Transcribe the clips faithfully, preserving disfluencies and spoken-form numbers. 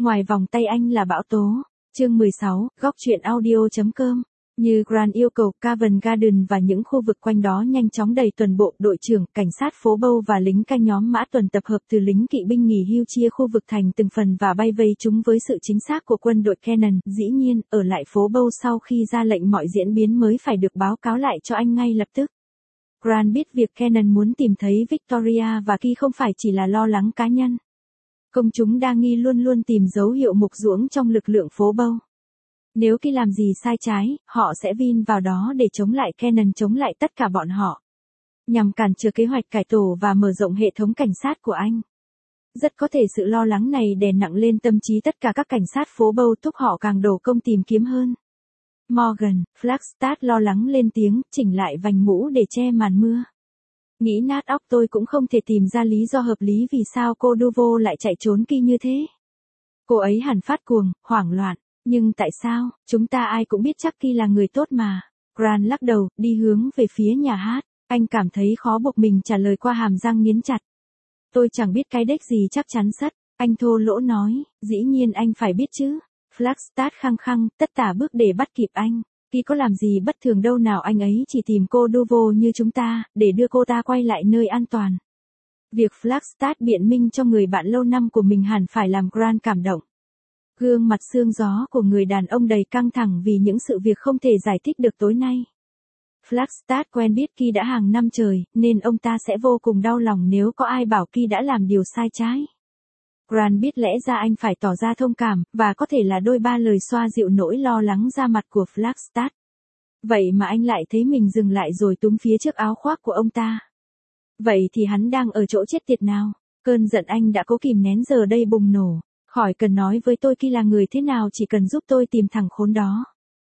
Ngoài vòng tay anh là bão tố. Chương mười sáu, góc truyện audio chấm com. Như Grant yêu cầu, Covent Garden và những khu vực quanh đó nhanh chóng đầy tuần bộ, đội trưởng, cảnh sát phố Bow và lính canh nhóm mã tuần tập hợp từ lính kỵ binh nghỉ hưu chia khu vực thành từng phần và bay vây chúng với sự chính xác của quân đội Cannon. Dĩ nhiên, ở lại phố Bow sau khi ra lệnh mọi diễn biến mới phải được báo cáo lại cho anh ngay lập tức. Grant biết việc Cannon muốn tìm thấy Victoria và Key không phải chỉ là lo lắng cá nhân. Công chúng đa nghi luôn luôn tìm dấu hiệu mục ruỗng trong lực lượng phố Bow. Nếu Key làm gì sai trái, họ sẽ vin vào đó để chống lại Cannon, chống lại tất cả bọn họ. Nhằm cản trở kế hoạch cải tổ và mở rộng hệ thống cảnh sát của anh. Rất có thể sự lo lắng này đè nặng lên tâm trí tất cả các cảnh sát phố Bow, thúc họ càng đổ công tìm kiếm hơn. Morgan, Flagstad lo lắng lên tiếng, chỉnh lại vành mũ để che màn mưa. Nghĩ nát óc tôi cũng không thể tìm ra lý do hợp lý vì sao cô Duvo lại chạy trốn Key như thế. Cô ấy hẳn phát cuồng, hoảng loạn. Nhưng tại sao, chúng ta ai cũng biết chắc Key là người tốt mà. Grant lắc đầu, đi hướng về phía nhà hát. Anh cảm thấy khó buộc mình trả lời qua hàm răng nghiến chặt. Tôi chẳng biết cái đếch gì chắc chắn sất. Anh thô lỗ nói, dĩ nhiên anh phải biết chứ. Flagstad khăng khăng, tất tả bước để bắt kịp anh. Key có làm gì bất thường đâu nào, anh ấy chỉ tìm cô Duvo như chúng ta, để đưa cô ta quay lại nơi an toàn. Việc Flagstad biện minh cho người bạn lâu năm của mình hẳn phải làm Grant cảm động. Gương mặt sương gió của người đàn ông đầy căng thẳng vì những sự việc không thể giải thích được tối nay. Flagstad quen biết Key đã hàng năm trời, nên ông ta sẽ vô cùng đau lòng nếu có ai bảo Key đã làm điều sai trái. Grant biết lẽ ra anh phải tỏ ra thông cảm, và có thể là đôi ba lời xoa dịu nỗi lo lắng ra mặt của Flagstad. Vậy mà anh lại thấy mình dừng lại rồi túm phía trước áo khoác của ông ta. Vậy thì hắn đang ở chỗ chết tiệt nào? Cơn giận anh đã cố kìm nén giờ đây bùng nổ. Khỏi cần nói với tôi Key là người thế nào, chỉ cần giúp tôi tìm thằng khốn đó.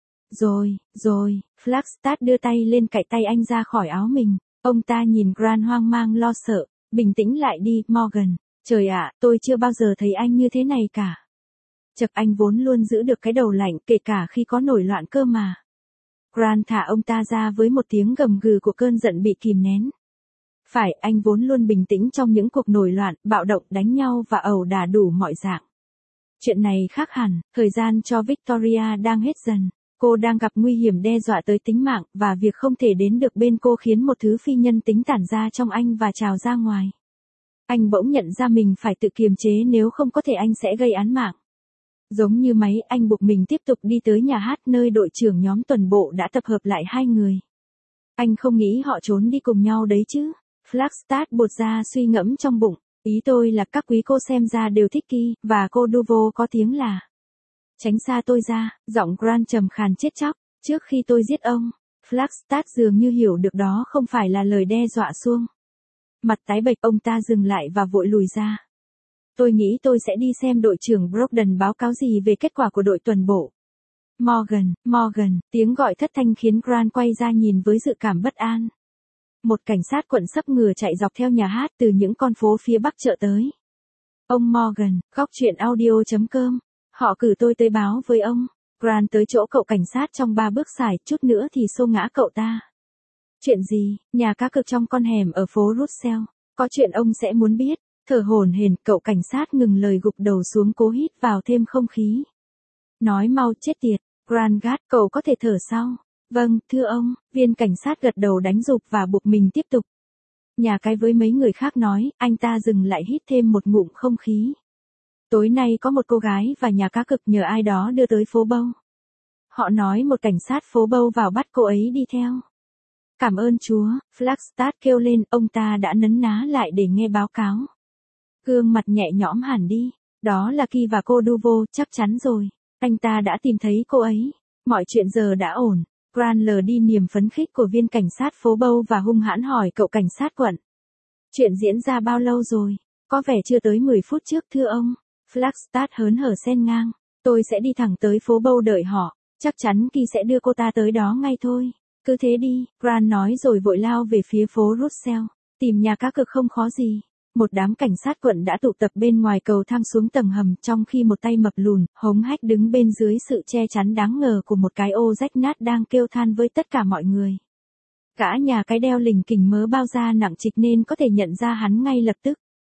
Rồi, rồi, Flagstad đưa tay lên cạy tay anh ra khỏi áo mình. Ông ta nhìn Grant hoang mang lo sợ. Bình tĩnh lại đi, Morgan. Trời ạ, tôi chưa bao giờ thấy anh như thế này cả. Chật, anh vốn luôn giữ được cái đầu lạnh kể cả khi có nổi loạn cơ mà. Grant thả ông ta ra với một tiếng gầm gừ của cơn giận bị kìm nén. Phải, anh vốn luôn bình tĩnh trong những cuộc nổi loạn, bạo động, đánh nhau và ẩu đả đủ mọi dạng. Chuyện này khác hẳn, thời gian cho Victoria đang hết dần. Cô đang gặp nguy hiểm đe dọa tới tính mạng, và việc không thể đến được bên cô khiến một thứ phi nhân tính tản ra trong anh và trào ra ngoài. Anh bỗng nhận ra mình phải tự kiềm chế, nếu không có thể anh sẽ gây án mạng. Giống như máy, anh buộc mình tiếp tục đi tới nhà hát nơi đội trưởng nhóm tuần bộ đã tập hợp lại hai người. Anh không nghĩ họ trốn đi cùng nhau đấy chứ. Flagstad bột ra suy ngẫm trong bụng. Ý tôi là các quý cô xem ra đều thích Key, và cô Duvo có tiếng là. Tránh xa tôi ra, giọng Grant trầm khàn chết chóc, trước khi tôi giết ông. Flagstad dường như hiểu được đó không phải là lời đe dọa suông. Mặt tái bệch, ông ta dừng lại và vội lùi ra. Tôi nghĩ tôi sẽ đi xem đội trưởng Brogden báo cáo gì về kết quả của đội tuần bộ. Morgan, Morgan, tiếng gọi thất thanh khiến Grant quay ra nhìn với dự cảm bất an. Một cảnh sát quận sấp ngừa chạy dọc theo nhà hát từ những con phố phía bắc chợ tới. Ông Morgan, góc truyện audio chấm com. Họ cử tôi tới báo với ông. Grant tới chỗ cậu cảnh sát trong ba bước xài, chút nữa thì xô ngã cậu ta. Chuyện gì? Nhà cá cược trong con hẻm ở phố Russell. Có chuyện ông sẽ muốn biết. Thở hổn hển, cậu cảnh sát ngừng lời gục đầu xuống cố hít vào thêm không khí. Nói mau, chết tiệt. Grant gắt, cậu có thể thở sau. Vâng, thưa ông, viên cảnh sát gật đầu đánh giục và buộc mình tiếp tục. Nhà cái với mấy người khác nói, anh ta dừng lại hít thêm một ngụm không khí. Tối nay có một cô gái và nhà cá cược nhờ ai đó đưa tới phố Bow. Họ nói một cảnh sát phố Bow vào bắt cô ấy đi theo. Cảm ơn Chúa, Flagstad kêu lên, ông ta đã nấn ná lại để nghe báo cáo. Gương mặt nhẹ nhõm hẳn đi, đó là Key và cô Duvo, chắc chắn rồi. Anh ta đã tìm thấy cô ấy. Mọi chuyện giờ đã ổn. Grant lờ đi niềm phấn khích của viên cảnh sát phố Bow và hung hãn hỏi cậu cảnh sát quận. Chuyện diễn ra bao lâu rồi? Có vẻ chưa tới mười phút trước thưa ông. Flagstad hớn hở xen ngang. Tôi sẽ đi thẳng tới phố Bow đợi họ. Chắc chắn Key sẽ đưa cô ta tới đó ngay thôi. Cứ thế đi, Grant nói rồi vội lao về phía phố Russell. Tìm nhà cá cược không khó gì. Một đám cảnh sát quận đã tụ tập bên ngoài cầu thang xuống tầng hầm, trong khi một tay mập lùn, hống hách đứng bên dưới sự che chắn đáng ngờ của một cái ô rách nát đang kêu than với tất cả mọi người. Cả nhà cái đeo lình kình mớ bao da nặng trịch nên có thể nhận ra hắn ngay lập tức.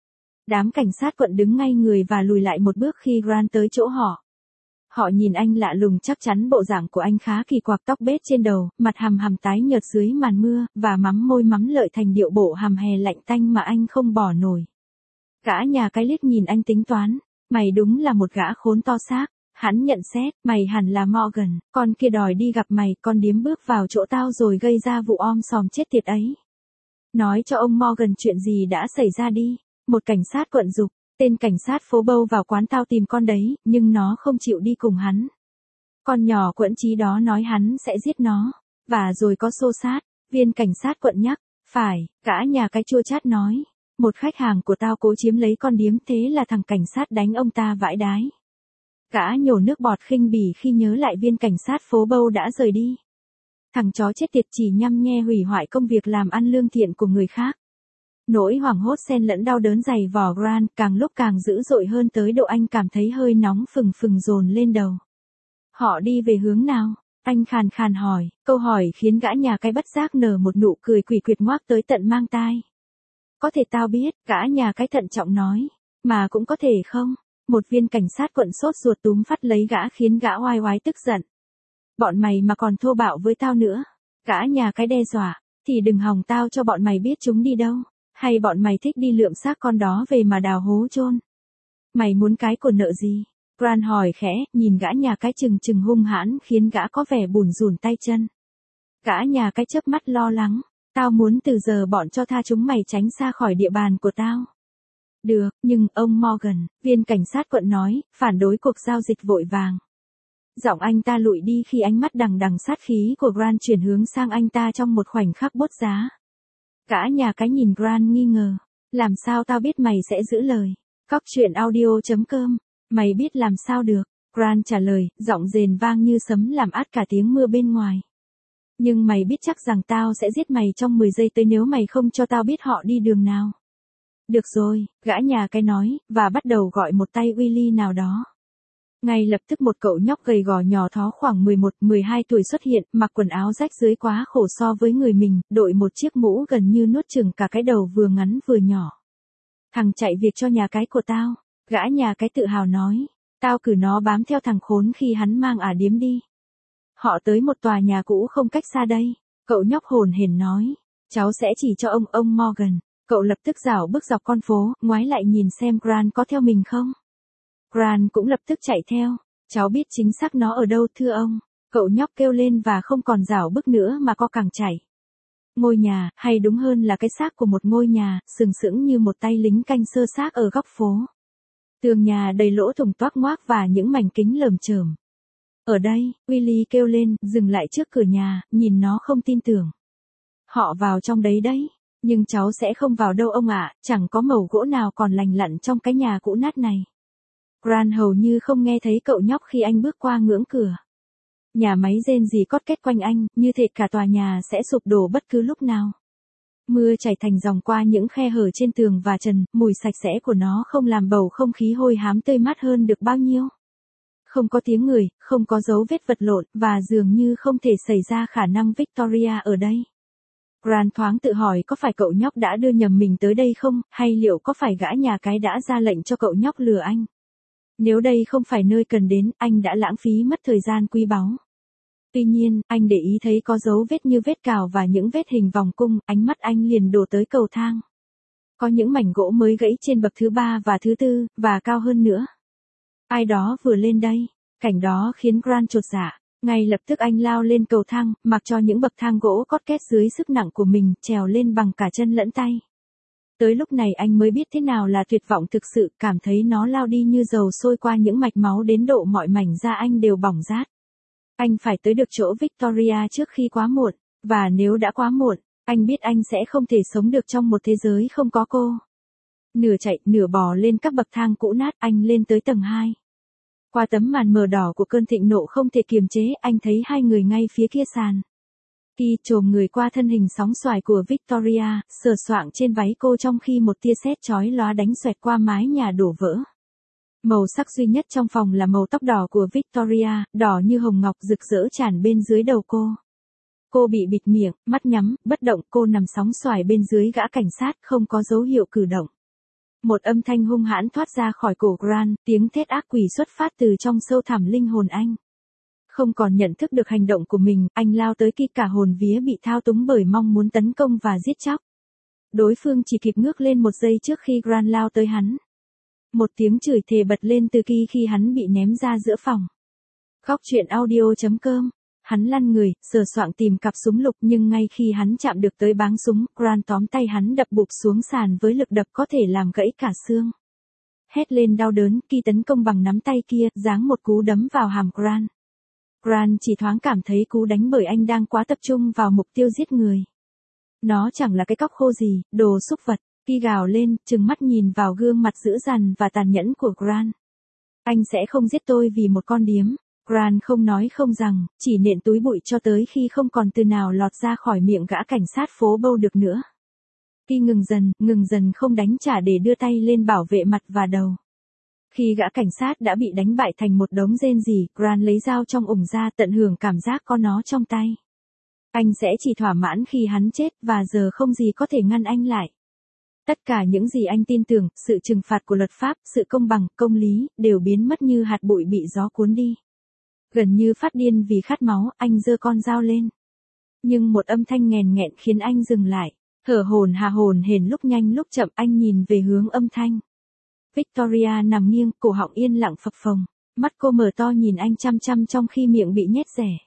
Đám cảnh sát quận đứng ngay người và lùi lại một bước khi Grant tới chỗ họ. Họ nhìn anh lạ lùng, chắc chắn bộ dạng của anh khá kỳ quặc, tóc bết trên đầu, mặt hằm hằm tái nhợt dưới màn mưa, và mắm môi mắm lợi thành điệu bộ hầm hè lạnh tanh mà anh không bỏ nổi. Cả nhà cái liếc nhìn anh tính toán, mày đúng là một gã khốn to xác. Hắn nhận xét, mày hẳn là Morgan, con kia đòi đi gặp mày, con điếm bước vào chỗ tao rồi gây ra vụ om sòm chết tiệt ấy. Nói cho ông Morgan chuyện gì đã xảy ra đi. Một cảnh sát quận giục, tên cảnh sát phố Bâu vào quán tao tìm con đấy, nhưng nó không chịu đi cùng hắn. Con nhỏ quẫn trí đó nói hắn sẽ giết nó, và rồi có xô xát, viên cảnh sát quận nhắc, phải, cả nhà cái chua chát nói. Một khách hàng của tao cố chiếm lấy con điếm, thế là thằng cảnh sát đánh ông ta vãi đái. Cả nhổ nước bọt khinh bỉ khi nhớ lại viên cảnh sát phố Bâu đã rời đi. Thằng chó chết tiệt chỉ nhăm nhe hủy hoại công việc làm ăn lương thiện của người khác. Nỗi hoảng hốt xen lẫn đau đớn dày vò Grant càng lúc càng dữ dội hơn tới độ anh cảm thấy hơi nóng phừng phừng dồn lên đầu. Họ đi về hướng nào? Anh khàn khàn hỏi, câu hỏi khiến gã nhà cái bất giác nở một nụ cười quỷ quyệt ngoác tới tận mang tai. Có thể tao biết, gã nhà cái thận trọng nói, mà cũng có thể không. Một viên cảnh sát quận sốt ruột túm phát lấy gã khiến gã oai oái tức giận. Bọn mày mà còn thô bạo với tao nữa, gã nhà cái đe dọa, thì đừng hòng tao cho bọn mày biết chúng đi đâu. Hay bọn mày thích đi lượm xác con đó về mà đào hố chôn? Mày muốn cái của nợ gì? Grant hỏi khẽ, nhìn gã nhà cái chừng chừng hung hãn khiến gã có vẻ bủn rủn tay chân. Gã nhà cái chớp mắt lo lắng, tao muốn từ giờ bọn cho tha chúng mày tránh xa khỏi địa bàn của tao. Được, nhưng ông Morgan, viên cảnh sát quận nói, phản đối cuộc giao dịch vội vàng. Giọng anh ta lụi đi khi ánh mắt đằng đằng sát khí của Grant chuyển hướng sang anh ta trong một khoảnh khắc bốt giá. Cả nhà cái nhìn Grant nghi ngờ. Làm sao tao biết mày sẽ giữ lời? Góc truyện audio chấm com. Mày biết làm sao được? Grant trả lời, giọng rền vang như sấm làm át cả tiếng mưa bên ngoài. Nhưng mày biết chắc rằng tao sẽ giết mày trong mười giây tới nếu mày không cho tao biết họ đi đường nào. Được rồi, gã nhà cái nói, và bắt đầu gọi một tay Willy nào đó. Ngay lập tức một cậu nhóc gầy gò nhỏ thó khoảng mười một mười hai tuổi xuất hiện, mặc quần áo rách rưới quá khổ so với người mình, đội một chiếc mũ gần như nuốt chửng cả cái đầu vừa ngắn vừa nhỏ. Thằng chạy việc cho nhà cái của tao, gã nhà cái tự hào nói, tao cử nó bám theo thằng khốn khi hắn mang ả điếm đi. Họ tới một tòa nhà cũ không cách xa đây, cậu nhóc hồn hển nói, cháu sẽ chỉ cho ông ông Morgan. Cậu lập tức rảo bước dọc con phố, ngoái lại nhìn xem Grant có theo mình không. Grant cũng lập tức chạy theo. Cháu biết chính xác nó ở đâu thưa ông. Cậu nhóc kêu lên và không còn rảo bước nữa mà co cẳng chạy. Ngôi nhà, hay đúng hơn là cái xác của một ngôi nhà, sừng sững như một tay lính canh sơ xác ở góc phố. Tường nhà đầy lỗ thủng toác ngoác và những mảnh kính lởm chởm. Ở đây, Willy kêu lên, dừng lại trước cửa nhà, nhìn nó không tin tưởng. Họ vào trong đấy đấy. Nhưng cháu sẽ không vào đâu ông ạ, chẳng có mẩu gỗ nào còn lành lặn trong cái nhà cũ nát này. Grant hầu như không nghe thấy cậu nhóc khi anh bước qua ngưỡng cửa. Nhà máy rên rỉ cót két quanh anh, như thể cả tòa nhà sẽ sụp đổ bất cứ lúc nào. Mưa chảy thành dòng qua những khe hở trên tường và trần, mùi sạch sẽ của nó không làm bầu không khí hôi hám tươi mát hơn được bao nhiêu. Không có tiếng người, không có dấu vết vật lộn, và dường như không thể xảy ra khả năng Victoria ở đây. Grant thoáng tự hỏi có phải cậu nhóc đã đưa nhầm mình tới đây không, hay liệu có phải gã nhà cái đã ra lệnh cho cậu nhóc lừa anh. Nếu đây không phải nơi cần đến, anh đã lãng phí mất thời gian quý báu. Tuy nhiên, anh để ý thấy có dấu vết như vết cào và những vết hình vòng cung, ánh mắt anh liền đổ tới cầu thang. Có những mảnh gỗ mới gãy trên bậc thứ ba và thứ tư, và cao hơn nữa. Ai đó vừa lên đây, cảnh đó khiến Grant chột dạ. Ngay lập tức anh lao lên cầu thang, mặc cho những bậc thang gỗ cót két dưới sức nặng của mình, trèo lên bằng cả chân lẫn tay. Tới lúc này anh mới biết thế nào là tuyệt vọng thực sự, cảm thấy nó lao đi như dầu sôi qua những mạch máu đến độ mọi mảnh da anh đều bỏng rát. Anh phải tới được chỗ Victoria trước khi quá muộn, và nếu đã quá muộn, anh biết anh sẽ không thể sống được trong một thế giới không có cô. Nửa chạy, nửa bò lên các bậc thang cũ nát, anh lên tới tầng hai. Qua tấm màn mờ đỏ của cơn thịnh nộ không thể kiềm chế, anh thấy hai người ngay phía kia sàn. Khi chồm người qua thân hình sóng xoài của Victoria, sờ soạng trên váy cô trong khi một tia sét chói lóa đánh xoẹt qua mái nhà đổ vỡ. Màu sắc duy nhất trong phòng là màu tóc đỏ của Victoria, đỏ như hồng ngọc rực rỡ tràn bên dưới đầu cô. Cô bị bịt miệng, mắt nhắm, bất động, cô nằm sóng xoài bên dưới gã cảnh sát, không có dấu hiệu cử động. Một âm thanh hung hãn thoát ra khỏi cổ Grant, tiếng thét ác quỷ xuất phát từ trong sâu thẳm linh hồn anh. Không còn nhận thức được hành động của mình, anh lao tới khi cả hồn vía bị thao túng bởi mong muốn tấn công và giết chóc. Đối phương chỉ kịp ngước lên một giây trước khi Grant lao tới hắn. Một tiếng chửi thề bật lên từ Ki khi hắn bị ném ra giữa phòng. Góc truyện audio chấm com. Hắn lăn người, sờ soạng tìm cặp súng lục nhưng ngay khi hắn chạm được tới báng súng, Grant tóm tay hắn đập bụp xuống sàn với lực đập có thể làm gãy cả xương. Hét lên đau đớn, Ki tấn công bằng nắm tay kia, giáng một cú đấm vào hàm Grant. Grant chỉ thoáng cảm thấy cú đánh bởi anh đang quá tập trung vào mục tiêu giết người. Nó chẳng là cái cóc khô gì, đồ súc vật. Ki gào lên, trừng mắt nhìn vào gương mặt dữ dằn và tàn nhẫn của Grant. Anh sẽ không giết tôi vì một con điếm. Grant không nói không rằng, chỉ nện túi bụi cho tới khi không còn từ nào lọt ra khỏi miệng gã cảnh sát phố Bow được nữa. Ki ngừng dần, ngừng dần không đánh trả để đưa tay lên bảo vệ mặt và đầu. Khi gã cảnh sát đã bị đánh bại thành một đống rên rỉ, Grant lấy dao trong ủng ra tận hưởng cảm giác có nó trong tay. Anh sẽ chỉ thỏa mãn khi hắn chết và giờ không gì có thể ngăn anh lại. Tất cả những gì anh tin tưởng, sự trừng phạt của luật pháp, sự công bằng, công lý, đều biến mất như hạt bụi bị gió cuốn đi. Gần như phát điên vì khát máu, anh giơ con dao lên. Nhưng một âm thanh nghèn nghẹn khiến anh dừng lại. Thở hổn hà hổn hển lúc nhanh lúc chậm, anh nhìn về hướng âm thanh. Victoria nằm nghiêng, cổ họng yên lặng phập phồng. Mắt cô mở to nhìn anh chăm chăm trong khi miệng bị nhét rẻ.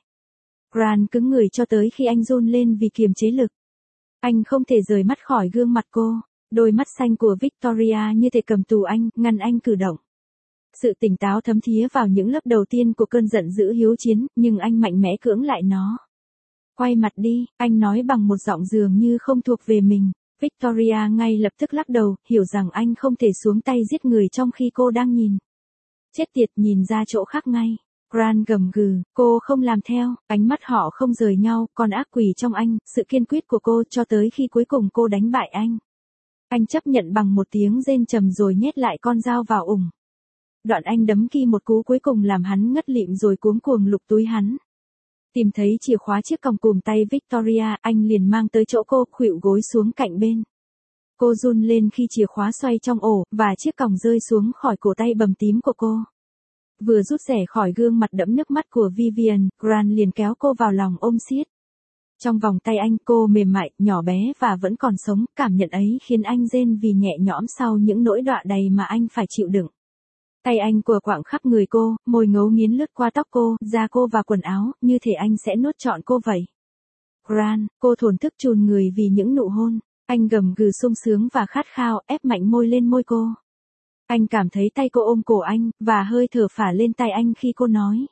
Grant cứng người cho tới khi anh run lên vì kiềm chế lực. Anh không thể rời mắt khỏi gương mặt cô. Đôi mắt xanh của Victoria như thể cầm tù anh, ngăn anh cử động. Sự tỉnh táo thấm thía vào những lớp đầu tiên của cơn giận dữ hiếu chiến, nhưng anh mạnh mẽ cưỡng lại nó. Quay mặt đi, anh nói bằng một giọng dường như không thuộc về mình. Victoria ngay lập tức lắc đầu, hiểu rằng anh không thể xuống tay giết người trong khi cô đang nhìn. Chết tiệt, nhìn ra chỗ khác ngay. Grant gầm gừ, cô không làm theo, ánh mắt họ không rời nhau, còn ác quỷ trong anh, sự kiên quyết của cô cho tới khi cuối cùng cô đánh bại anh. Anh chấp nhận bằng một tiếng rên trầm rồi nhét lại con dao vào ủng. Đoạn anh đấm Ki một cú cuối cùng làm hắn ngất lịm rồi cuống cuồng lục túi hắn. Tìm thấy chìa khóa chiếc còng cùm tay Victoria, anh liền mang tới chỗ cô, khuỵu gối xuống cạnh bên. Cô run lên khi chìa khóa xoay trong ổ, và chiếc còng rơi xuống khỏi cổ tay bầm tím của cô. Vừa rút rẻ khỏi gương mặt đẫm nước mắt của Vivian, Grant liền kéo cô vào lòng ôm siết. Trong vòng tay anh, cô mềm mại, nhỏ bé và vẫn còn sống, cảm nhận ấy khiến anh rên vì nhẹ nhõm sau những nỗi đọa đầy mà anh phải chịu đựng. Tay anh quờ quạng khắp người cô, môi ngấu nghiến lướt qua tóc cô, da cô và quần áo, như thể anh sẽ nuốt trọn cô vậy. Grant, cô thổn thức chùn người vì những nụ hôn. Anh gầm gừ sung sướng và khát khao, ép mạnh môi lên môi cô. Anh cảm thấy tay cô ôm cổ anh, và hơi thở phả lên tai anh khi cô nói.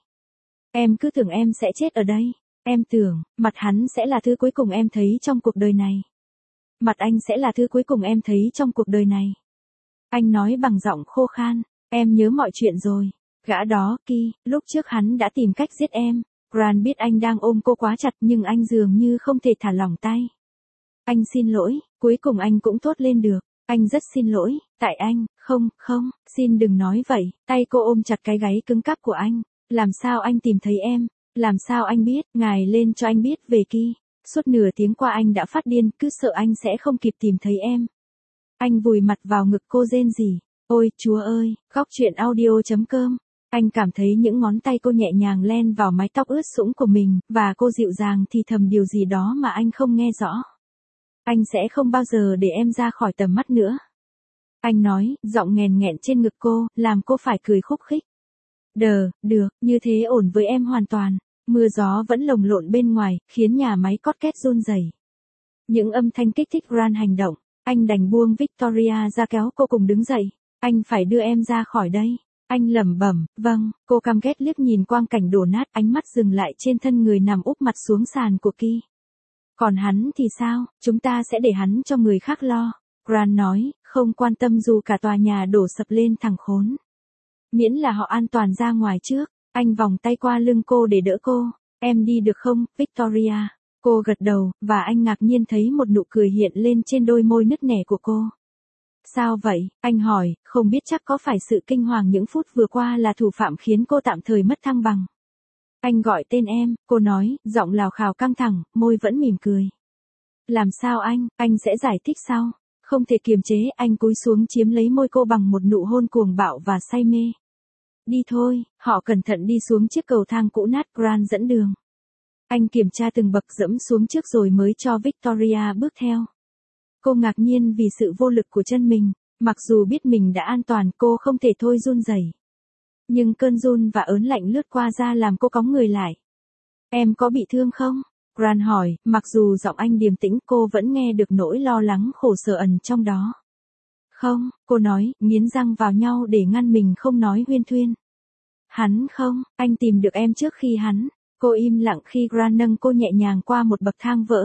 Em cứ tưởng em sẽ chết ở đây. Em tưởng, mặt hắn sẽ là thứ cuối cùng em thấy trong cuộc đời này. Mặt anh sẽ là thứ cuối cùng em thấy trong cuộc đời này. Anh nói bằng giọng khô khan, em nhớ mọi chuyện rồi. Gã đó, Ki, lúc trước hắn đã tìm cách giết em. Grant biết anh đang ôm cô quá chặt nhưng anh dường như không thể thả lỏng tay. Anh xin lỗi, cuối cùng anh cũng thốt lên được. Anh rất xin lỗi, tại anh, không, không, xin đừng nói vậy. Tay cô ôm chặt cái gáy cứng cáp của anh. Làm sao anh tìm thấy em? Làm sao anh biết? Ngài lên cho anh biết về Ki. Suốt nửa tiếng qua anh đã phát điên, cứ sợ anh sẽ không kịp tìm thấy em. Anh vùi mặt vào ngực cô rên rỉ. Ôi, Chúa ơi, góc truyện audio chấm com. Anh cảm thấy những ngón tay cô nhẹ nhàng len vào mái tóc ướt sũng của mình, và cô dịu dàng thì thầm điều gì đó mà anh không nghe rõ. Anh sẽ không bao giờ để em ra khỏi tầm mắt nữa. Anh nói, giọng nghèn nghẹn trên ngực cô, làm cô phải cười khúc khích. Đờ, được, như thế ổn với em hoàn toàn. Mưa gió vẫn lồng lộn bên ngoài, khiến nhà máy cót két run rẩy. Những âm thanh kích thích Grant hành động. Anh đành buông Victoria ra kéo cô cùng đứng dậy. Anh phải đưa em ra khỏi đây. Anh lẩm bẩm, vâng, cô căm ghét liếc nhìn quang cảnh đổ nát, ánh mắt dừng lại trên thân người nằm úp mặt xuống sàn của Ki. Còn hắn thì sao, chúng ta sẽ để hắn cho người khác lo. Grant nói, không quan tâm dù cả tòa nhà đổ sập lên thằng khốn. Miễn là họ an toàn ra ngoài trước. Anh vòng tay qua lưng cô để đỡ cô. Em đi được không, Victoria? Cô gật đầu, và anh ngạc nhiên thấy một nụ cười hiện lên trên đôi môi nứt nẻ của cô. Sao vậy? Anh hỏi, không biết chắc có phải sự kinh hoàng những phút vừa qua là thủ phạm khiến cô tạm thời mất thăng bằng. Anh gọi tên em, cô nói, giọng lào khào căng thẳng, môi vẫn mỉm cười. Làm sao anh, anh sẽ giải thích sau. Không thể kiềm chế, anh cúi xuống chiếm lấy môi cô bằng một nụ hôn cuồng bạo và say mê. Đi thôi, họ cẩn thận đi xuống chiếc cầu thang cũ nát, Grant dẫn đường. Anh kiểm tra từng bậc dẫm xuống trước rồi mới cho Victoria bước theo. Cô ngạc nhiên vì sự vô lực của chân mình, mặc dù biết mình đã an toàn cô không thể thôi run rẩy. Nhưng cơn run và ớn lạnh lướt qua da làm cô cóng người lại. Em có bị thương không? Grant hỏi, mặc dù giọng anh điềm tĩnh cô vẫn nghe được nỗi lo lắng khổ sở ẩn trong đó. Không, cô nói, nghiến răng vào nhau để ngăn mình không nói huyên thuyên. Hắn không, anh tìm được em trước khi hắn. Cô im lặng khi Grant nâng cô nhẹ nhàng qua một bậc thang vỡ.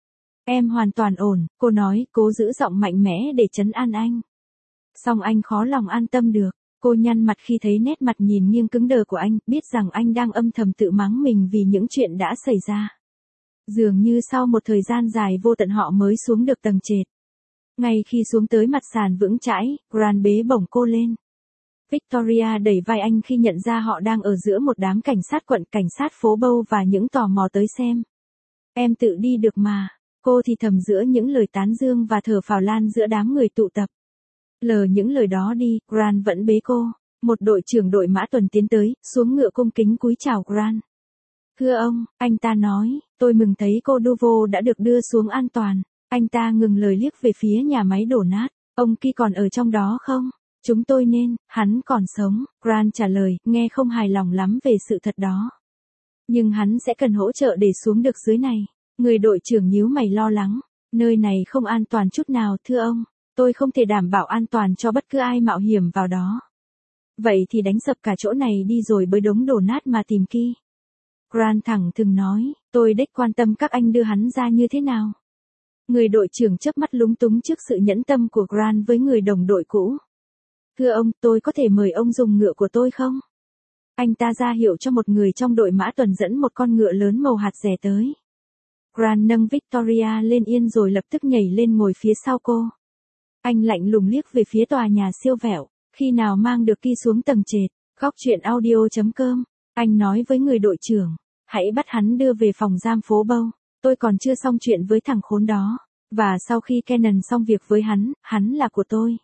Em hoàn toàn ổn, cô nói, cố giữ giọng mạnh mẽ để trấn an anh. Song anh khó lòng an tâm được. Cô nhăn mặt khi thấy nét mặt nhìn nghiêng cứng đờ của anh, biết rằng anh đang âm thầm tự mắng mình vì những chuyện đã xảy ra. Dường như sau một thời gian dài vô tận họ mới xuống được tầng trệt. Ngay khi xuống tới mặt sàn vững chãi, Grant bế bổng cô lên. Victoria đẩy vai anh khi nhận ra họ đang ở giữa một đám cảnh sát quận, cảnh sát phố Bow và những tò mò tới xem. Em tự đi được mà, cô thì thầm giữa những lời tán dương và thở phào lan giữa đám người tụ tập. Lờ những lời đó đi, Grant vẫn bế cô. Một đội trưởng đội mã tuần tiến tới, xuống ngựa cung kính cúi chào Grant. Thưa ông, anh ta nói, tôi mừng thấy cô Duval đã được đưa xuống an toàn. Anh ta ngừng lời liếc về phía nhà máy đổ nát. Ông Key còn ở trong đó không? Chúng tôi nên, hắn còn sống, Grant trả lời, nghe không hài lòng lắm về sự thật đó. Nhưng hắn sẽ cần hỗ trợ để xuống được dưới này. Người đội trưởng nhíu mày lo lắng. Nơi này không an toàn chút nào thưa ông. Tôi không thể đảm bảo an toàn cho bất cứ ai mạo hiểm vào đó. Vậy thì đánh sập cả chỗ này đi rồi bới đống đổ nát mà tìm Key. Grant thẳng thừng nói, tôi đếch quan tâm các anh đưa hắn ra như thế nào. Người đội trưởng chớp mắt lúng túng trước sự nhẫn tâm của Grant với người đồng đội cũ. Thưa ông, tôi có thể mời ông dùng ngựa của tôi không? Anh ta ra hiệu cho một người trong đội mã tuần dẫn một con ngựa lớn màu hạt rẻ tới. Grant nâng Victoria lên yên rồi lập tức nhảy lên ngồi phía sau cô. Anh lạnh lùng liếc về phía tòa nhà siêu vẹo, khi nào mang được Key xuống tầng trệt, góc truyện audio chấm com. Anh nói với người đội trưởng, hãy bắt hắn đưa về phòng giam phố Bow, tôi còn chưa xong chuyện với thằng khốn đó, và sau khi Cannon xong việc với hắn, hắn là của tôi.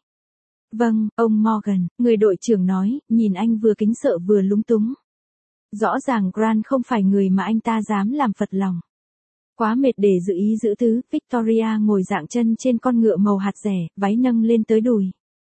Vâng, ông Morgan, người đội trưởng nói, nhìn anh vừa kính sợ vừa lúng túng. Rõ ràng Grant không phải người mà anh ta dám làm phật lòng. Quá mệt để giữ ý giữ tứ, Victoria ngồi dạng chân trên con ngựa màu hạt rẻ, váy nâng lên tới đùi.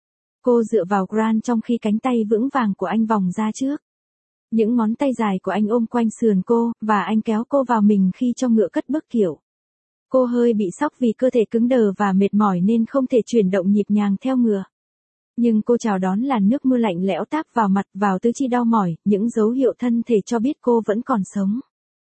Cô dựa vào Grant trong khi cánh tay vững vàng của anh vòng ra trước. Những ngón tay dài của anh ôm quanh sườn cô, và anh kéo cô vào mình khi cho ngựa cất bước kiểu. Cô hơi bị sốc vì cơ thể cứng đờ và mệt mỏi nên không thể chuyển động nhịp nhàng theo ngựa. Nhưng cô chào đón làn nước mưa lạnh lẽo táp vào mặt, vào tứ chi đau mỏi, những dấu hiệu thân thể cho biết cô vẫn còn sống.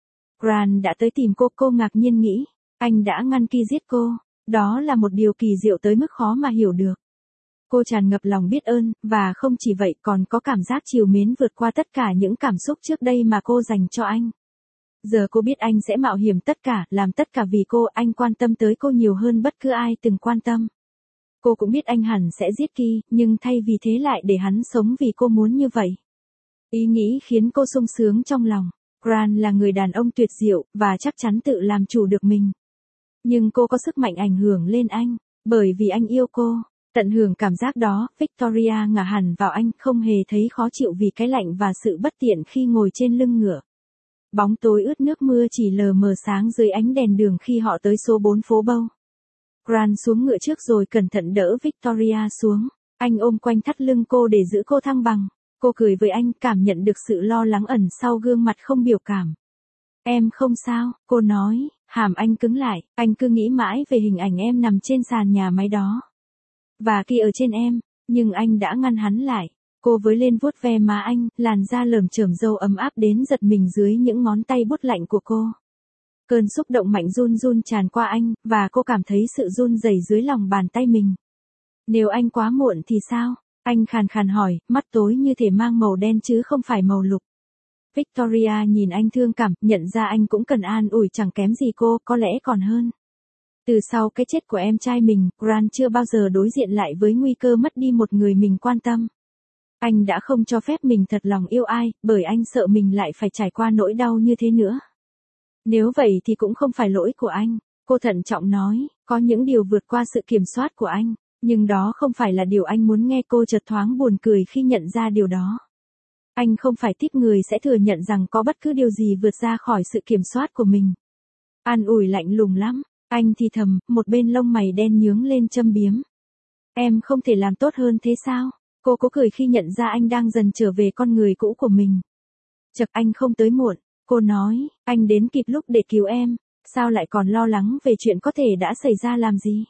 Grant đã tới tìm cô, cô ngạc nhiên nghĩ, anh đã ngăn Key giết cô, đó là một điều kỳ diệu tới mức khó mà hiểu được. Cô tràn ngập lòng biết ơn, và không chỉ vậy còn có cảm giác trìu mến vượt qua tất cả những cảm xúc trước đây mà cô dành cho anh. Giờ cô biết anh sẽ mạo hiểm tất cả, làm tất cả vì cô, anh quan tâm tới cô nhiều hơn bất cứ ai từng quan tâm. Cô cũng biết anh hẳn sẽ giết Key, nhưng thay vì thế lại để hắn sống vì cô muốn như vậy. Ý nghĩ khiến cô sung sướng trong lòng. Grant là người đàn ông tuyệt diệu, và chắc chắn tự làm chủ được mình. Nhưng cô có sức mạnh ảnh hưởng lên anh, bởi vì anh yêu cô. Tận hưởng cảm giác đó, Victoria ngả hẳn vào anh, không hề thấy khó chịu vì cái lạnh và sự bất tiện khi ngồi trên lưng ngựa. Bóng tối ướt nước mưa chỉ lờ mờ sáng dưới ánh đèn đường khi họ tới số bốn phố Bow. Grant xuống ngựa trước rồi cẩn thận đỡ Victoria xuống. Anh ôm quanh thắt lưng cô để giữ cô thăng bằng. Cô cười với anh, cảm nhận được sự lo lắng ẩn sau gương mặt không biểu cảm. Em không sao, cô nói, hàm anh cứng lại, anh cứ nghĩ mãi về hình ảnh em nằm trên sàn nhà máy đó. Và Key ở trên em, nhưng anh đã ngăn hắn lại. Cô với lên vuốt ve má anh, làn da lởm chởm râu ấm áp đến giật mình dưới những ngón tay bút lạnh của cô. Cơn xúc động mạnh run run tràn qua anh, và cô cảm thấy sự run rẩy dưới lòng bàn tay mình. Nếu anh quá muộn thì sao? Anh khàn khàn hỏi, mắt tối như thể mang màu đen chứ không phải màu lục. Victoria nhìn anh thương cảm, nhận ra anh cũng cần an ủi chẳng kém gì cô, có lẽ còn hơn. Từ sau cái chết của em trai mình, Grant chưa bao giờ đối diện lại với nguy cơ mất đi một người mình quan tâm. Anh đã không cho phép mình thật lòng yêu ai, bởi anh sợ mình lại phải trải qua nỗi đau như thế nữa. Nếu vậy thì cũng không phải lỗi của anh. Cô thận trọng nói, có những điều vượt qua sự kiểm soát của anh, nhưng đó không phải là điều anh muốn nghe. Cô chợt thoáng buồn cười khi nhận ra điều đó. Anh không phải tiếp người sẽ thừa nhận rằng có bất cứ điều gì vượt ra khỏi sự kiểm soát của mình. An ủi lạnh lùng lắm, anh thì thầm, một bên lông mày đen nhướng lên châm biếm. Em không thể làm tốt hơn thế sao? Cô cố cười khi nhận ra anh đang dần trở về con người cũ của mình. Chật, anh không tới muộn, cô nói, anh đến kịp lúc để cứu em, sao lại còn lo lắng về chuyện có thể đã xảy ra làm gì?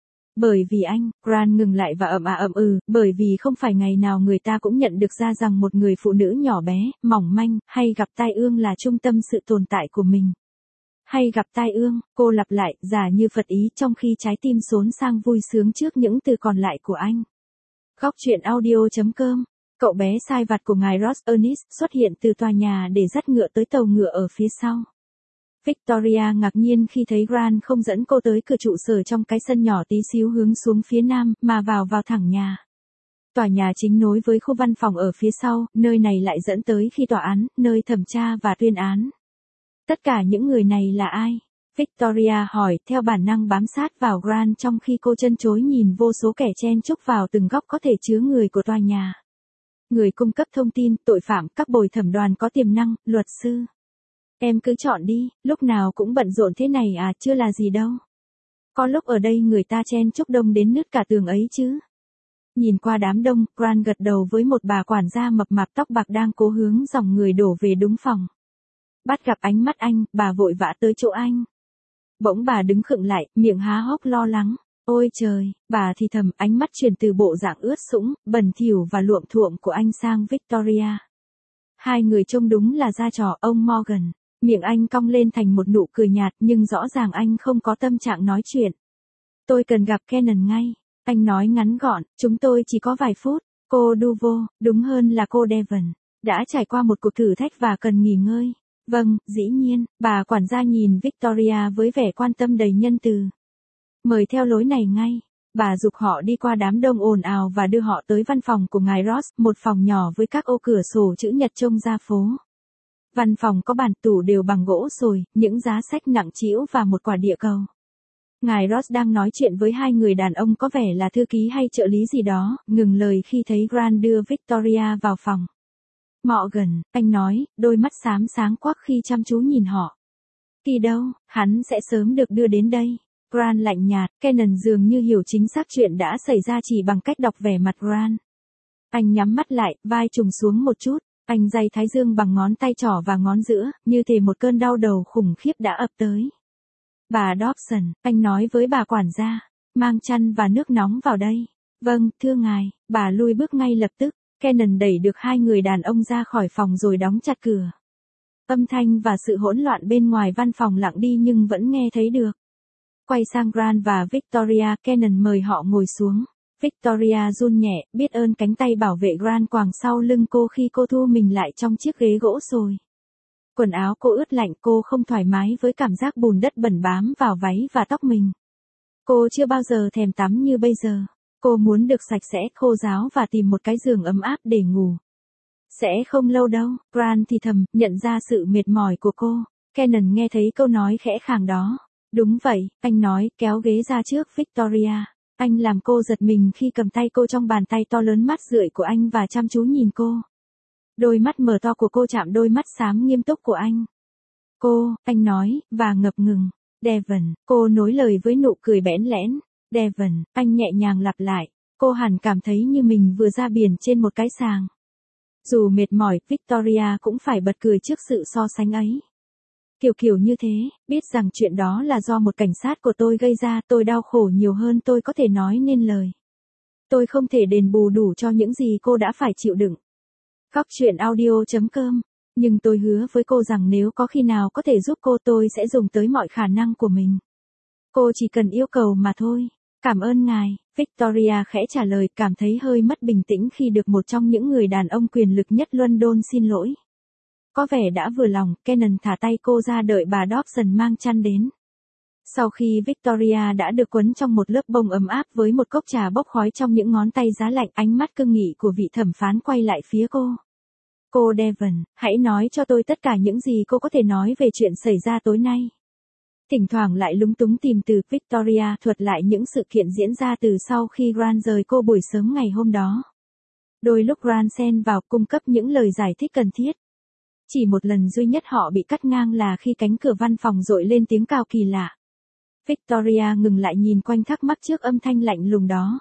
Bởi vì anh, Grant ngừng lại và ậm à ậm ừ, bởi vì không phải ngày nào người ta cũng nhận được ra rằng một người phụ nữ nhỏ bé, mỏng manh, hay gặp tai ương là trung tâm sự tồn tại của mình. Hay gặp tai ương, cô lặp lại, giả như Phật ý trong khi trái tim xốn sang vui sướng trước những từ còn lại của anh. Góc truyện audio.com. Cậu bé sai vặt của ngài Ross Ernest xuất hiện từ tòa nhà để dắt ngựa tới tàu ngựa ở phía sau. Victoria ngạc nhiên khi thấy Grant không dẫn cô tới cửa trụ sở trong cái sân nhỏ tí xíu hướng xuống phía nam, mà vào vào thẳng nhà. Tòa nhà chính nối với khu văn phòng ở phía sau, nơi này lại dẫn tới khi tòa án, nơi thẩm tra và tuyên án. Tất cả những người này là ai? Victoria hỏi, theo bản năng bám sát vào Grant trong khi cô chân chối nhìn vô số kẻ chen chúc vào từng góc có thể chứa người của tòa nhà. Người cung cấp thông tin, tội phạm, các bồi thẩm đoàn có tiềm năng, luật sư. Em cứ chọn đi, lúc nào cũng bận rộn thế này à, chưa là gì đâu. Có lúc ở đây người ta chen chúc đông đến nứt cả tường ấy chứ. Nhìn qua đám đông, Grant gật đầu với một bà quản gia mập mạp tóc bạc đang cố hướng dòng người đổ về đúng phòng. Bắt gặp ánh mắt anh, bà vội vã tới chỗ anh. Bỗng bà đứng khựng lại, miệng há hốc lo lắng. Ôi trời, bà thì thầm, ánh mắt chuyển từ bộ dạng ướt sũng, bẩn thỉu và luộm thuộm của anh sang Victoria. Hai người trông đúng là ra trò. Ông Morgan. Miệng anh cong lên thành một nụ cười nhạt, nhưng rõ ràng anh không có tâm trạng nói chuyện. Tôi cần gặp Cannon ngay. Anh nói ngắn gọn, chúng tôi chỉ có vài phút. Cô Duvo, đúng hơn là cô Devon, đã trải qua một cuộc thử thách và cần nghỉ ngơi. Vâng, dĩ nhiên, bà quản gia nhìn Victoria với vẻ quan tâm đầy nhân từ. Mời theo lối này ngay. Bà giục họ đi qua đám đông ồn ào và đưa họ tới văn phòng của ngài Ross, một phòng nhỏ với các ô cửa sổ chữ nhật trông ra phố. Văn phòng có bàn tủ đều bằng gỗ sồi, những giá sách nặng trĩu và một quả địa cầu. Ngài Ross đang nói chuyện với hai người đàn ông có vẻ là thư ký hay trợ lý gì đó, ngừng lời khi thấy Grant đưa Victoria vào phòng. Morgan, anh nói, đôi mắt xám sáng quắc khi chăm chú nhìn họ. Kỳ đâu, hắn sẽ sớm được đưa đến đây. Grant lạnh nhạt, Cannon dường như hiểu chính xác chuyện đã xảy ra chỉ bằng cách đọc vẻ mặt Grant. Anh nhắm mắt lại, vai trùng xuống một chút, anh day thái dương bằng ngón tay trỏ và ngón giữa, như thể một cơn đau đầu khủng khiếp đã ập tới. Bà Dobson, anh nói với bà quản gia, mang chăn và nước nóng vào đây. Vâng, thưa ngài, bà lui bước ngay lập tức. Cannon đẩy được hai người đàn ông ra khỏi phòng rồi đóng chặt cửa. Âm thanh và sự hỗn loạn bên ngoài văn phòng lặng đi nhưng vẫn nghe thấy được. Quay sang Grant và Victoria, Cannon mời họ ngồi xuống. Victoria run nhẹ, biết ơn cánh tay bảo vệ Grant quàng sau lưng cô khi cô thu mình lại trong chiếc ghế gỗ sồi. Quần áo cô ướt lạnh, cô không thoải mái với cảm giác bùn đất bẩn bám vào váy và tóc mình. Cô chưa bao giờ thèm tắm như bây giờ. Cô muốn được sạch sẽ, khô ráo và tìm một cái giường ấm áp để ngủ. Sẽ không lâu đâu, Grant thì thầm, nhận ra sự mệt mỏi của cô. Cannon nghe thấy câu nói khẽ khàng đó. Đúng vậy, anh nói, kéo ghế ra trước Victoria. Anh làm cô giật mình khi cầm tay cô trong bàn tay to lớn mắt rượi của anh và chăm chú nhìn cô. Đôi mắt mở to của cô chạm đôi mắt xám nghiêm túc của anh. Cô, anh nói, và ngập ngừng. Devon, cô nối lời với nụ cười bẽn lẽn. Devon, anh nhẹ nhàng lặp lại. Cô hẳn cảm thấy như mình vừa ra biển trên một cái sàng. Dù mệt mỏi, Victoria cũng phải bật cười trước sự so sánh ấy. Kiểu kiểu như thế, biết rằng chuyện đó là do một cảnh sát của tôi gây ra, tôi đau khổ nhiều hơn tôi có thể nói nên lời. Tôi không thể đền bù đủ cho những gì cô đã phải chịu đựng. Góc truyện audio.com. Nhưng tôi hứa với cô rằng nếu có khi nào có thể giúp cô tôi sẽ dùng tới mọi khả năng của mình. Cô chỉ cần yêu cầu mà thôi. Cảm ơn ngài, Victoria khẽ trả lời, cảm thấy hơi mất bình tĩnh khi được một trong những người đàn ông quyền lực nhất London xin lỗi. Có vẻ đã vừa lòng, Cannon thả tay cô ra đợi bà Dobson mang chăn đến. Sau khi Victoria đã được quấn trong một lớp bông ấm áp với một cốc trà bốc khói trong những ngón tay giá lạnh, ánh mắt cương nghị của vị thẩm phán quay lại phía cô. Cô Devon, hãy nói cho tôi tất cả những gì cô có thể nói về chuyện xảy ra tối nay. Thỉnh thoảng lại lúng túng tìm từ, Victoria thuật lại những sự kiện diễn ra từ sau khi Grant rời cô buổi sớm ngày hôm đó. Đôi lúc Grant xen vào cung cấp những lời giải thích cần thiết. Chỉ một lần duy nhất họ bị cắt ngang là khi cánh cửa văn phòng dội lên tiếng cào kỳ lạ. Victoria ngừng lại nhìn quanh thắc mắc trước âm thanh lạnh lùng đó.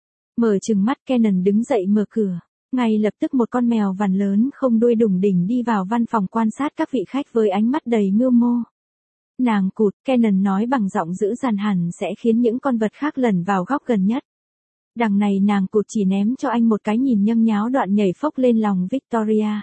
Mở trừng mắt, Cannon đứng dậy mở cửa. Ngay lập tức một con mèo vằn lớn không đuôi đủng đỉnh đi vào văn phòng quan sát các vị khách với ánh mắt đầy mưu mô. Nàng cụt, Cannon nói bằng giọng dữ dằn hẳn sẽ khiến những con vật khác lẩn vào góc gần nhất. Đằng này nàng cụt chỉ ném cho anh một cái nhìn nhâng nháo đoạn nhảy phốc lên lòng Victoria.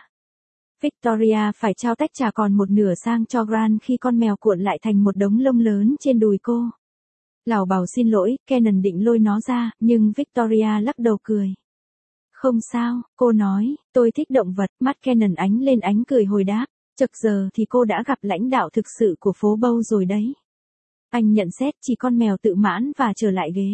Victoria phải trao tách trà còn một nửa sang cho Grant khi con mèo cuộn lại thành một đống lông lớn trên đùi cô. Lảo bảo xin lỗi, Cannon định lôi nó ra, nhưng Victoria lắc đầu cười. Không sao, cô nói, tôi thích động vật, mắt Cannon ánh lên ánh cười hồi đáp. Chực giờ thì cô đã gặp lãnh đạo thực sự của phố Bow rồi đấy. Anh nhận xét chỉ con mèo tự mãn và trở lại ghế.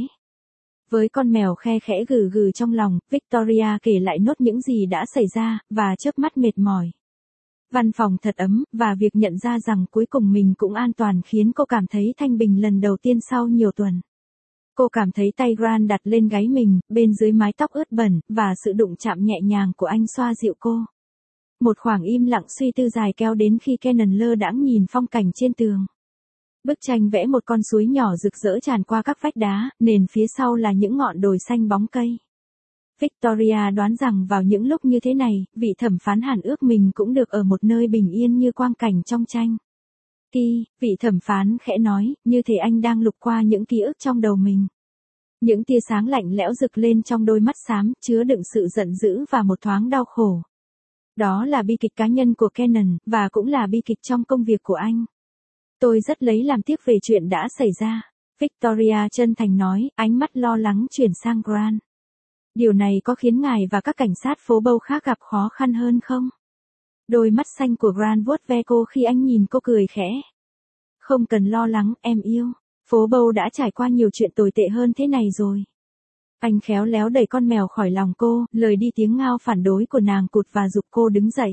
Với con mèo khe khẽ gừ gừ trong lòng, Victoria kể lại nốt những gì đã xảy ra, và chớp mắt mệt mỏi. Văn phòng thật ấm, và việc nhận ra rằng cuối cùng mình cũng an toàn khiến cô cảm thấy thanh bình lần đầu tiên sau nhiều tuần. Cô cảm thấy tay Grant đặt lên gáy mình, bên dưới mái tóc ướt bẩn, và sự đụng chạm nhẹ nhàng của anh xoa dịu cô. Một khoảng im lặng suy tư dài kéo đến khi Cannon lơ đãng nhìn phong cảnh trên tường. Bức tranh vẽ một con suối nhỏ rực rỡ tràn qua các vách đá, nền phía sau là những ngọn đồi xanh bóng cây. Victoria đoán rằng vào những lúc như thế này, vị thẩm phán hẳn ước mình cũng được ở một nơi bình yên như quang cảnh trong tranh. Ki, vị thẩm phán khẽ nói, như thể anh đang lục qua những ký ức trong đầu mình. Những tia sáng lạnh lẽo rực lên trong đôi mắt xám, chứa đựng sự giận dữ và một thoáng đau khổ. Đó là bi kịch cá nhân của Cannon, và cũng là bi kịch trong công việc của anh. Tôi rất lấy làm tiếc về chuyện đã xảy ra. Victoria chân thành nói, ánh mắt lo lắng chuyển sang Grant. Điều này có khiến ngài và các cảnh sát phố Bow khác gặp khó khăn hơn không? Đôi mắt xanh của Grant vuốt ve cô khi anh nhìn cô cười khẽ. Không cần lo lắng, em yêu. Phố Bow đã trải qua nhiều chuyện tồi tệ hơn thế này rồi. Anh khéo léo đẩy con mèo khỏi lòng cô, lời đi tiếng ngao phản đối của nàng cụt và giục cô đứng dậy.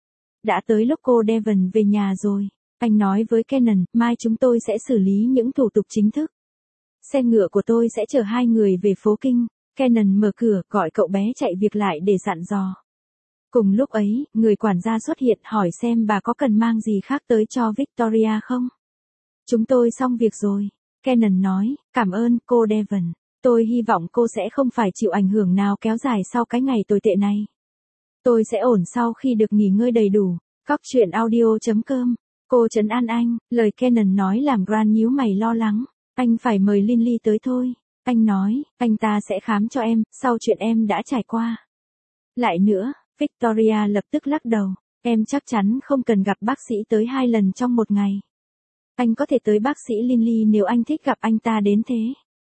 Đã tới lúc cô Devon về nhà rồi. Anh nói với Cannon, mai chúng tôi sẽ xử lý những thủ tục chính thức. Xe ngựa của tôi sẽ chở hai người về phố Kinh. Cannon mở cửa, gọi cậu bé chạy việc lại để dặn dò. Cùng lúc ấy, người quản gia xuất hiện hỏi xem bà có cần mang gì khác tới cho Victoria không? Chúng tôi xong việc rồi. Cannon nói, cảm ơn cô Devon. Tôi hy vọng cô sẽ không phải chịu ảnh hưởng nào kéo dài sau cái ngày tồi tệ này. Tôi sẽ ổn sau khi được nghỉ ngơi đầy đủ. Góc truyện audio chấm com. Cô trấn an anh, lời Cannon nói làm Grant nhíu mày lo lắng. Anh phải mời Lynley tới thôi. Anh nói, anh ta sẽ khám cho em, sau chuyện em đã trải qua. Lại nữa, Victoria lập tức lắc đầu. Em chắc chắn không cần gặp bác sĩ tới hai lần trong một ngày. Anh có thể tới bác sĩ Lynley nếu anh thích gặp anh ta đến thế.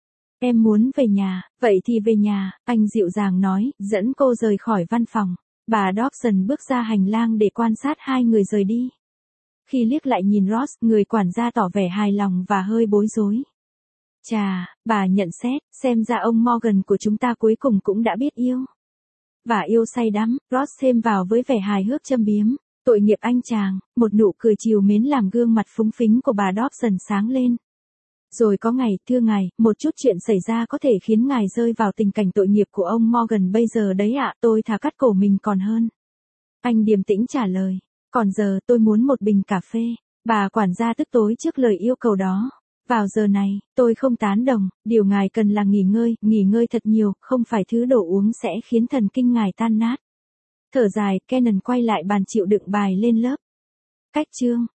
Em muốn về nhà, vậy thì về nhà, anh dịu dàng nói, dẫn cô rời khỏi văn phòng. Bà Dobson bước ra hành lang để quan sát hai người rời đi. Khi liếc lại nhìn Ross, người quản gia tỏ vẻ hài lòng và hơi bối rối. Chà, bà nhận xét, xem ra ông Morgan của chúng ta cuối cùng cũng đã biết yêu. Và yêu say đắm, Ross thêm vào với vẻ hài hước châm biếm. Tội nghiệp anh chàng, một nụ cười trìu mến làm gương mặt phúng phính của bà Dobson sáng lên. Rồi có ngày, thưa ngài, một chút chuyện xảy ra có thể khiến ngài rơi vào tình cảnh tội nghiệp của ông Morgan bây giờ đấy ạ, tôi thà cắt cổ mình còn hơn. Anh điềm tĩnh trả lời, còn giờ tôi muốn một bình cà phê. Bà quản gia tức tối trước lời yêu cầu đó. Vào giờ này, tôi không tán đồng, điều ngài cần là nghỉ ngơi, nghỉ ngơi thật nhiều, không phải thứ đồ uống sẽ khiến thần kinh ngài tan nát. Thở dài, Cannon quay lại bàn chịu đựng bài lên lớp. Cách chương.